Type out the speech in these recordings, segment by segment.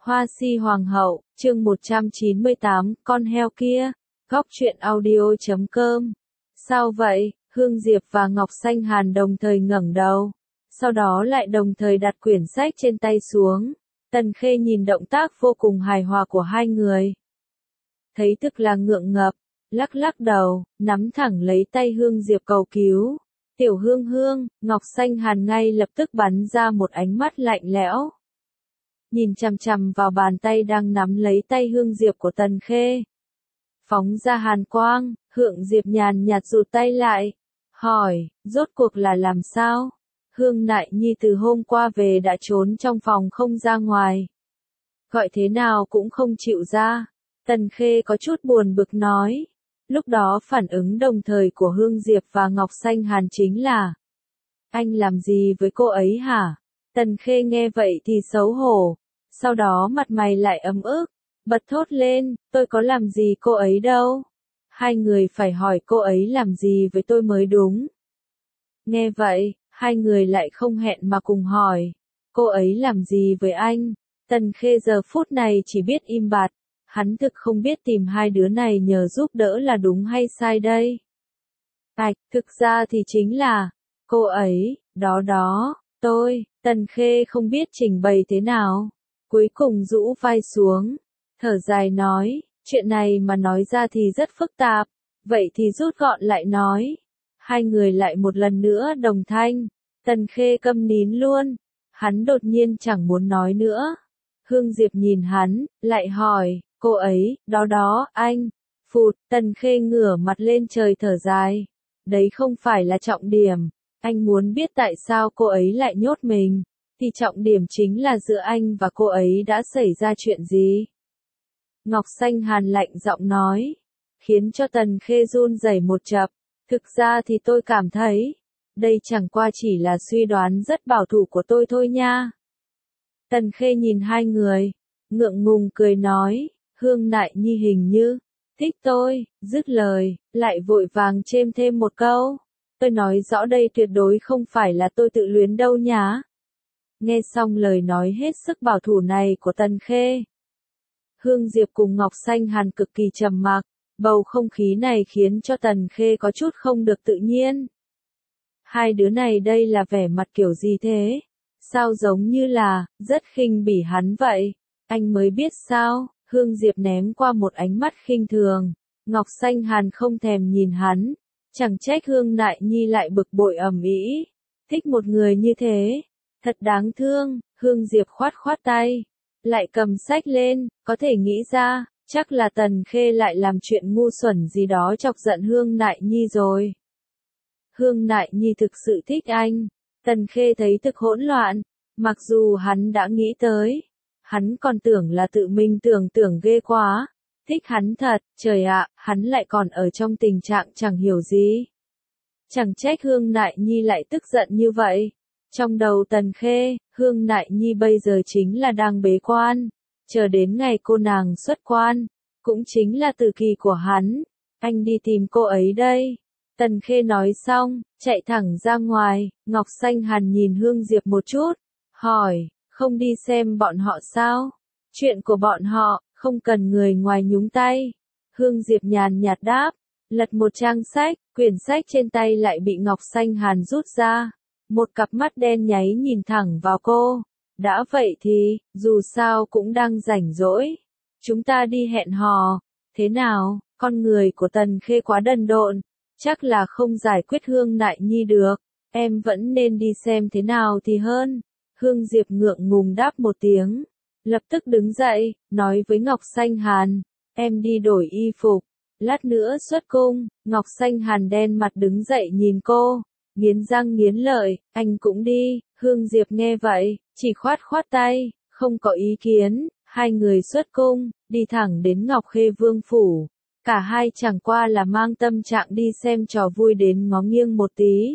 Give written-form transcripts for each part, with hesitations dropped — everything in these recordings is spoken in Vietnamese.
Hoa si hoàng hậu, chương 198, con heo kia. Góc truyện audio.com. Sao vậy? Hương Diệp và Ngọc Xanh Hàn đồng thời ngẩng đầu, sau đó lại đồng thời đặt quyển sách trên tay xuống. Tần Khê nhìn động tác vô cùng hài hòa của hai người, thấy tức là ngượng ngập, lắc lắc đầu, nắm thẳng lấy tay Hương Diệp cầu cứu. Tiểu Hương Hương, Ngọc Xanh Hàn ngay lập tức bắn ra một ánh mắt lạnh lẽo, nhìn chằm chằm vào bàn tay đang nắm lấy tay Hương Diệp của Tần Khê. Phóng ra hàn quang, Hương Diệp nhàn nhạt rụt tay lại, hỏi, rốt cuộc là làm sao? Hương Nại Nhi từ hôm qua về đã trốn trong phòng không ra ngoài, gọi thế nào cũng không chịu ra. Tần Khê có chút buồn bực nói. Lúc đó phản ứng đồng thời của Hương Diệp và Ngọc Xanh Hàn chính là: anh làm gì với cô ấy hả? Tần Khê nghe vậy thì xấu hổ, sau đó mặt mày lại ấm ức, bật thốt lên, tôi có làm gì cô ấy đâu. Hai người phải hỏi cô ấy làm gì với tôi mới đúng. Nghe vậy, hai người lại không hẹn mà cùng hỏi, cô ấy làm gì với anh? Tần Khê giờ phút này chỉ biết im bặt, hắn thực không biết tìm hai đứa này nhờ giúp đỡ là đúng hay sai đây. Thực ra thì chính là, cô ấy, đó, Tần Khê không biết trình bày thế nào. Cuối cùng rũ vai xuống, thở dài nói, chuyện này mà nói ra thì rất phức tạp, vậy thì rút gọn lại nói. Hai người lại một lần nữa đồng thanh, Tần Khê câm nín luôn, hắn đột nhiên chẳng muốn nói nữa. Hương Diệp nhìn hắn, lại hỏi, cô ấy, đó, anh. Phụt, Tần Khê ngửa mặt lên trời thở dài. Đấy không phải là trọng điểm, anh muốn biết tại sao cô ấy lại nhốt mình, thì trọng điểm chính là giữa anh và cô ấy đã xảy ra chuyện gì. Ngọc Xanh Hàn lạnh giọng nói, khiến cho Tần Khê run rẩy một chập. Thực ra thì tôi cảm thấy, đây chẳng qua chỉ là suy đoán rất bảo thủ của tôi thôi nha. Tần Khê nhìn hai người, ngượng ngùng cười nói, Hương Nại Nhi hình như thích tôi, dứt lời, lại vội vàng chêm thêm một câu. Tôi nói rõ đây tuyệt đối không phải là tôi tự luyến đâu nhá. Nghe xong lời nói hết sức bảo thủ này của Tần Khê, Hương Diệp cùng Ngọc Xanh Hàn cực kỳ trầm mặc, bầu không khí này khiến cho Tần Khê có chút không được tự nhiên. Hai đứa này đây là vẻ mặt kiểu gì thế? Sao giống như là, rất khinh bỉ hắn vậy? Anh mới biết sao? Hương Diệp ném qua một ánh mắt khinh thường. Ngọc Xanh Hàn không thèm nhìn hắn. Chẳng trách Hương Nại Nhi lại bực bội ầm ĩ. Thích một người như thế. Thật đáng thương. Hương Diệp khoát khoát tay, lại cầm sách lên, có thể nghĩ ra, chắc là Tần Khê lại làm chuyện ngu xuẩn gì đó chọc giận Hương Nại Nhi rồi. Hương Nại Nhi thực sự thích anh. Tần Khê thấy thực hỗn loạn, mặc dù hắn đã nghĩ tới, hắn còn tưởng là tự mình tưởng ghê quá. Thích hắn thật, trời ạ, hắn lại còn ở trong tình trạng chẳng hiểu gì. Chẳng trách Hương Nại Nhi lại tức giận như vậy. Trong đầu Tần Khê, Hương Nại Nhi bây giờ chính là đang bế quan, chờ đến ngày cô nàng xuất quan, cũng chính là tử kỳ của hắn. Anh đi tìm cô ấy đây. Tần Khê nói xong, chạy thẳng ra ngoài. Ngọc Xanh Hàn nhìn Hương Diệp một chút, hỏi, không đi xem bọn họ sao? Chuyện của bọn họ, không cần người ngoài nhúng tay. Hương Diệp nhàn nhạt đáp, lật một trang sách, quyển sách trên tay lại bị Ngọc Xanh Hàn rút ra. Một cặp mắt đen nháy nhìn thẳng vào cô. Đã vậy thì, dù sao cũng đang rảnh rỗi. Chúng ta đi hẹn hò. Thế nào, con người của Tần Khê quá đần độn, chắc là không giải quyết Hương Nại Nhi được. Em vẫn nên đi xem thế nào thì hơn. Hương Diệp ngượng ngùng đáp một tiếng, lập tức đứng dậy, nói với Ngọc Xanh Hàn, em đi đổi y phục, lát nữa xuất cung. Ngọc Xanh Hàn đen mặt đứng dậy nhìn cô, nghiến răng nghiến lợi, anh cũng đi. Hương Diệp nghe vậy, chỉ khoát khoát tay, không có ý kiến. Hai người xuất cung, đi thẳng đến Ngọc Khê Vương phủ. Cả hai chẳng qua là mang tâm trạng đi xem trò vui đến ngó nghiêng một tí.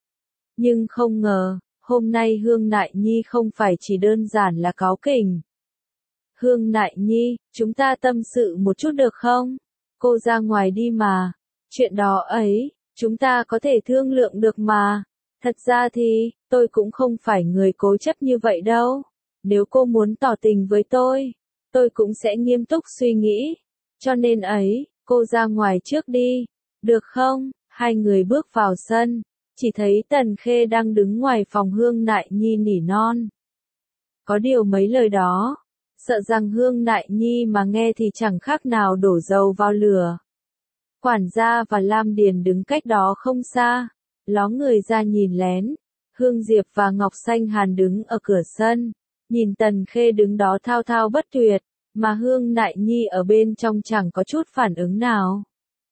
Nhưng không ngờ, hôm nay Hương Nại Nhi không phải chỉ đơn giản là cáu kỉnh. Hương Nại Nhi, chúng ta tâm sự một chút được không? Cô ra ngoài đi mà. Chuyện đó ấy, chúng ta có thể thương lượng được mà. Thật ra thì, tôi cũng không phải người cố chấp như vậy đâu. Nếu cô muốn tỏ tình với tôi cũng sẽ nghiêm túc suy nghĩ. Cho nên ấy, cô ra ngoài trước đi, được không? Hai người bước vào sân, chỉ thấy Tần Khê đang đứng ngoài phòng Hương Nại Nhi nỉ non. Có điều mấy lời đó, sợ rằng Hương Nại Nhi mà nghe thì chẳng khác nào đổ dầu vào lửa. Quản gia và Lam Điền đứng cách đó không xa, ló người ra nhìn lén. Hương Diệp và Ngọc Xanh Hàn đứng ở cửa sân, nhìn Tần Khê đứng đó thao thao bất tuyệt, mà Hương Nại Nhi ở bên trong chẳng có chút phản ứng nào.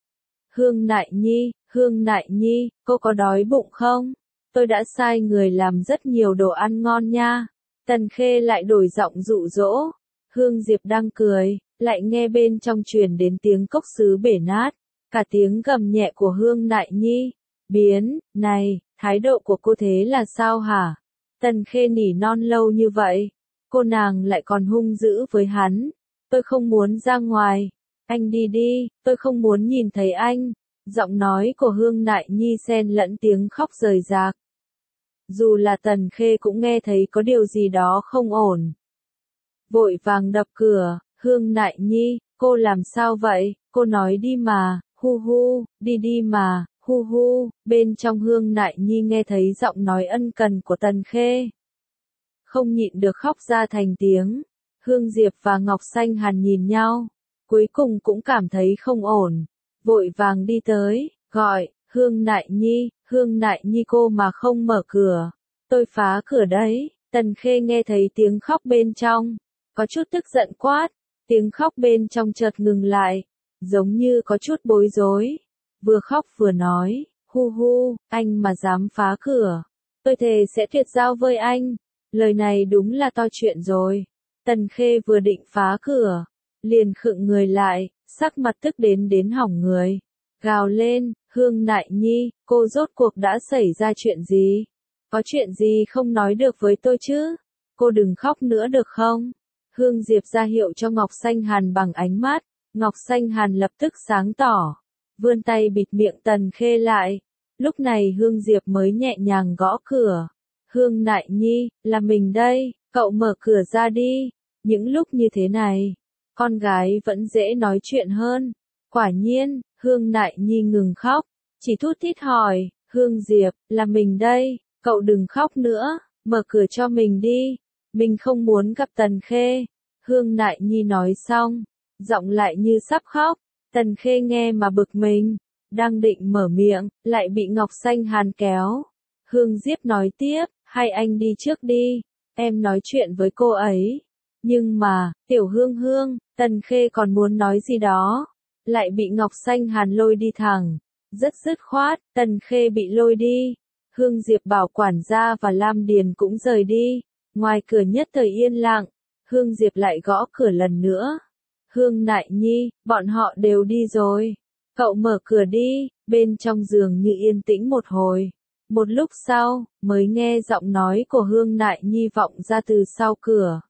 Hương Nại Nhi, cô có đói bụng không? Tôi đã sai người làm rất nhiều đồ ăn ngon nha. Tần Khê lại đổi giọng dụ dỗ. Hương Diệp đang cười, lại nghe bên trong truyền đến tiếng cốc sứ bể nát, cả tiếng gầm nhẹ của Hương Nại Nhi. Này, thái độ của cô thế là sao hả? Tần Khê nỉ non lâu như vậy, cô nàng lại còn hung dữ với hắn. Tôi không muốn ra ngoài, anh đi đi, tôi không muốn nhìn thấy anh. Giọng nói của Hương Nại Nhi xen lẫn tiếng khóc rời rạc. Dù là Tần Khê cũng nghe thấy có điều gì đó không ổn. Vội vàng đập cửa, Hương Nại Nhi, cô làm sao vậy? Cô nói đi mà, đi đi mà, bên trong Hương Nại Nhi nghe thấy giọng nói ân cần của Tần Khê. Không nhịn được khóc ra thành tiếng. Hương Diệp và Ngọc Xanh Hàn nhìn nhau, cuối cùng cũng cảm thấy không ổn, vội vàng đi tới, gọi, Hương Nại Nhi cô mà không mở cửa, tôi phá cửa đấy. Tần Khê nghe thấy tiếng khóc bên trong, có chút tức giận quát, tiếng khóc bên trong chợt ngừng lại, giống như có chút bối rối, vừa khóc vừa nói, anh mà dám phá cửa, tôi thề sẽ tuyệt giao với anh. Lời này đúng là to chuyện rồi. Tần Khê vừa định phá cửa, liền khựng người lại, sắc mặt tức đến hỏng người. Gào lên, Hương Nại Nhi, cô rốt cuộc đã xảy ra chuyện gì? Có chuyện gì không nói được với tôi chứ? Cô đừng khóc nữa được không? Hương Diệp ra hiệu cho Ngọc Xanh Hàn bằng ánh mắt, Ngọc Xanh Hàn lập tức sáng tỏ, vươn tay bịt miệng Tần Khê lại. Lúc này Hương Diệp mới nhẹ nhàng gõ cửa. Hương Nại Nhi, là mình đây, cậu mở cửa ra đi. Những lúc như thế này, con gái vẫn dễ nói chuyện hơn. Quả nhiên, Hương Nại Nhi ngừng khóc, chỉ thút thít hỏi, Hương Diệp, là mình đây, cậu đừng khóc nữa, mở cửa cho mình đi, mình không muốn gặp Tần Khê. Hương Nại Nhi nói xong, giọng lại như sắp khóc. Tần Khê nghe mà bực mình, đang định mở miệng, lại bị Ngọc Xanh Hàn kéo. Hương Diệp nói tiếp, hay anh đi trước đi, em nói chuyện với cô ấy. Nhưng mà, tiểu Hương, Tần Khê còn muốn nói gì đó, lại bị Ngọc Xanh Hàn lôi đi thẳng. Rất dứt khoát, Tần Khê bị lôi đi. Hương Diệp bảo quản gia và Lam Điền cũng rời đi. Ngoài cửa nhất thời yên lặng, Hương Diệp lại gõ cửa lần nữa. Hương Nại Nhi, bọn họ đều đi rồi. Cậu mở cửa đi, bên trong giường như yên tĩnh một hồi. Một lúc sau, mới nghe giọng nói của Hương Nại Nhi vọng ra từ sau cửa.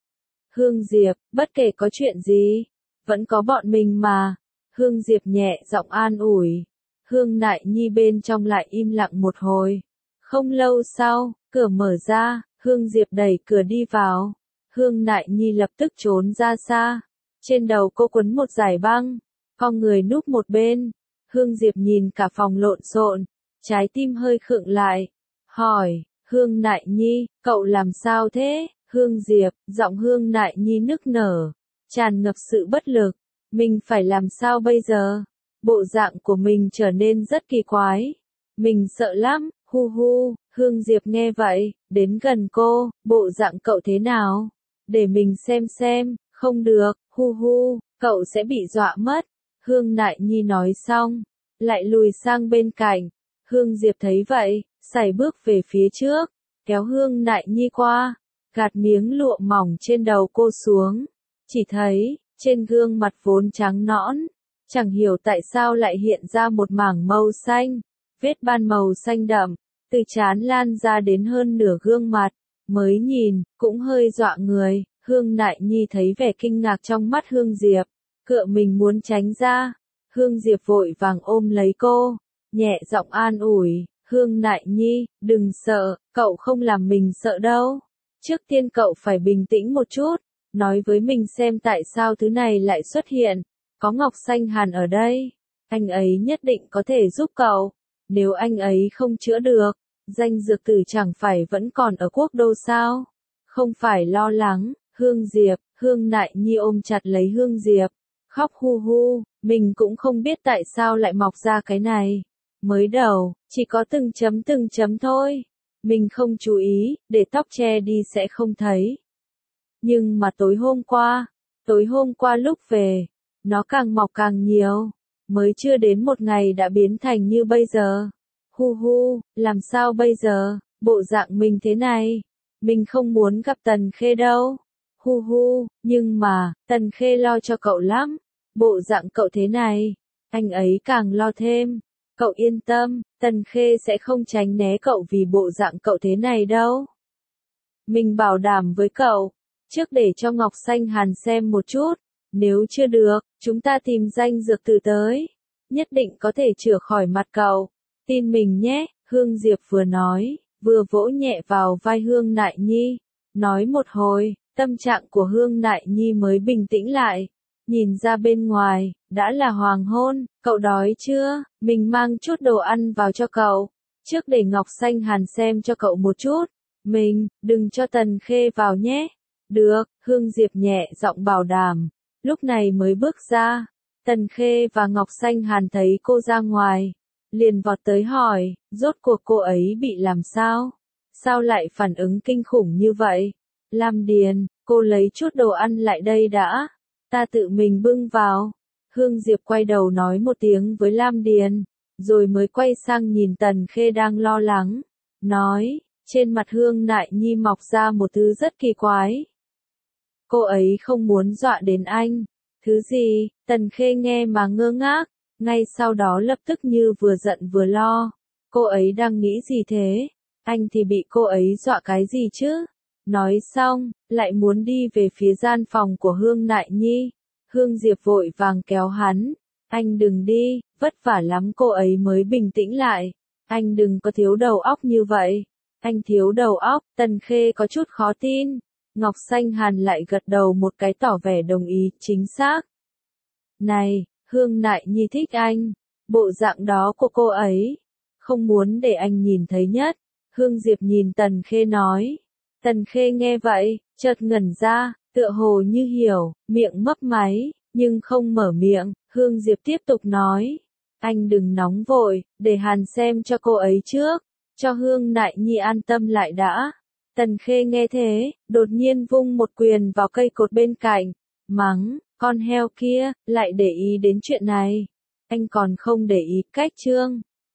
Hương Diệp, bất kể có chuyện gì, vẫn có bọn mình mà. Hương Diệp nhẹ giọng an ủi. Hương Nại Nhi bên trong lại im lặng một hồi. Không lâu sau, cửa mở ra, Hương Diệp đẩy cửa đi vào. Hương Nại Nhi lập tức trốn ra xa. Trên đầu cô quấn một dải băng, con người núp một bên. Hương Diệp nhìn cả phòng lộn xộn, trái tim hơi khựng lại. Hỏi, Hương Nại Nhi, cậu làm sao thế? Hương Diệp, giọng Hương Nại Nhi nức nở, tràn ngập sự bất lực. Mình phải làm sao bây giờ? Bộ dạng của mình trở nên rất kỳ quái. Mình sợ lắm, Hương Diệp nghe vậy, đến gần cô, bộ dạng cậu thế nào? Để mình xem, không được, cậu sẽ bị dọa mất. Hương Nại Nhi nói xong, lại lùi sang bên cạnh. Hương Diệp thấy vậy, sải bước về phía trước, kéo Hương Nại Nhi qua, gạt miếng lụa mỏng trên đầu cô xuống. Chỉ thấy, trên gương mặt vốn trắng nõn, chẳng hiểu tại sao lại hiện ra một mảng màu xanh, vết ban màu xanh đậm, từ trán lan ra đến hơn nửa gương mặt, mới nhìn, cũng hơi dọa người. Hương Nại Nhi thấy vẻ kinh ngạc trong mắt Hương Diệp, cựa mình muốn tránh ra. Hương Diệp vội vàng ôm lấy cô, nhẹ giọng an ủi, Hương Nại Nhi, đừng sợ, cậu không làm mình sợ đâu. Trước tiên cậu phải bình tĩnh một chút, nói với mình xem tại sao thứ này lại xuất hiện. Có Ngọc Xanh Hàn ở đây, anh ấy nhất định có thể giúp cậu. Nếu anh ấy không chữa được, danh dược tử chẳng phải vẫn còn ở quốc đô sao? Không phải lo lắng, Hương Diệp, Hương Nại Nhi ôm chặt lấy Hương Diệp, khóc hu hu, mình cũng không biết tại sao lại mọc ra cái này. Mới đầu, chỉ có từng chấm thôi. Mình không chú ý, để tóc che đi sẽ không thấy. Nhưng mà tối hôm qua lúc về, nó càng mọc càng nhiều. Mới chưa đến một ngày đã biến thành như bây giờ. Hu hu, làm sao bây giờ, bộ dạng mình thế này. Mình không muốn gặp Tần Khê đâu. Hu hu, nhưng mà, Tần Khê lo cho cậu lắm. Bộ dạng cậu thế này, anh ấy càng lo thêm. Cậu yên tâm, Tần Khê sẽ không tránh né cậu vì bộ dạng cậu thế này đâu. Mình bảo đảm với cậu, trước để cho Ngọc Xanh Hàn xem một chút. Nếu chưa được, chúng ta tìm danh dược tử tới. Nhất định có thể chữa khỏi mặt cậu. Tin mình nhé, Hương Diệp vừa nói, vừa vỗ nhẹ vào vai Hương Nại Nhi. Nói một hồi, tâm trạng của Hương Nại Nhi mới bình tĩnh lại. Nhìn ra bên ngoài, đã là hoàng hôn, cậu đói chưa? Mình mang chút đồ ăn vào cho cậu. Trước để Ngọc Xanh Hàn xem cho cậu một chút. Mình, đừng cho Tần Khê vào nhé. Được, Hương Diệp nhẹ giọng bảo đảm. Lúc này mới bước ra. Tần Khê và Ngọc Xanh Hàn thấy cô ra ngoài. Liền vọt tới hỏi, rốt cuộc cô ấy bị làm sao? Sao lại phản ứng kinh khủng như vậy? Lam Điền, cô lấy chút đồ ăn lại đây đã. Ta tự mình bưng vào. Hương Diệp quay đầu nói một tiếng với Lam Điền, rồi mới quay sang nhìn Tần Khê đang lo lắng. Nói, trên mặt Hương Nại Nhi mọc ra một thứ rất kỳ quái. Cô ấy không muốn dọa đến anh. Thứ gì? Tần Khê nghe mà ngơ ngác, ngay sau đó lập tức như vừa giận vừa lo. Cô ấy đang nghĩ gì thế? Anh thì bị cô ấy dọa cái gì chứ? Nói xong, lại muốn đi về phía gian phòng của Hương Nại Nhi. Hương Diệp vội vàng kéo hắn. Anh đừng đi, vất vả lắm cô ấy mới bình tĩnh lại. Anh đừng có thiếu đầu óc như vậy. Anh thiếu đầu óc, Tần Khê có chút khó tin. Ngọc Xanh Hàn lại gật đầu một cái tỏ vẻ đồng ý, chính xác. Này, Hương Nại Nhi thích anh. Bộ dạng đó của cô ấy. Không muốn để anh nhìn thấy nhất. Hương Diệp nhìn Tần Khê nói. Tần Khê nghe vậy, chợt ngẩn ra, tựa hồ như hiểu, miệng mấp máy, nhưng không mở miệng. Hương Diệp tiếp tục nói. Anh đừng nóng vội, để Hàn xem cho cô ấy trước. Cho Hương Nại Nhi an tâm lại đã. Tần Khê nghe thế, đột nhiên vung một quyền vào cây cột bên cạnh. Mắng, con heo kia, lại để ý đến chuyện này. Anh còn không để ý cách chương.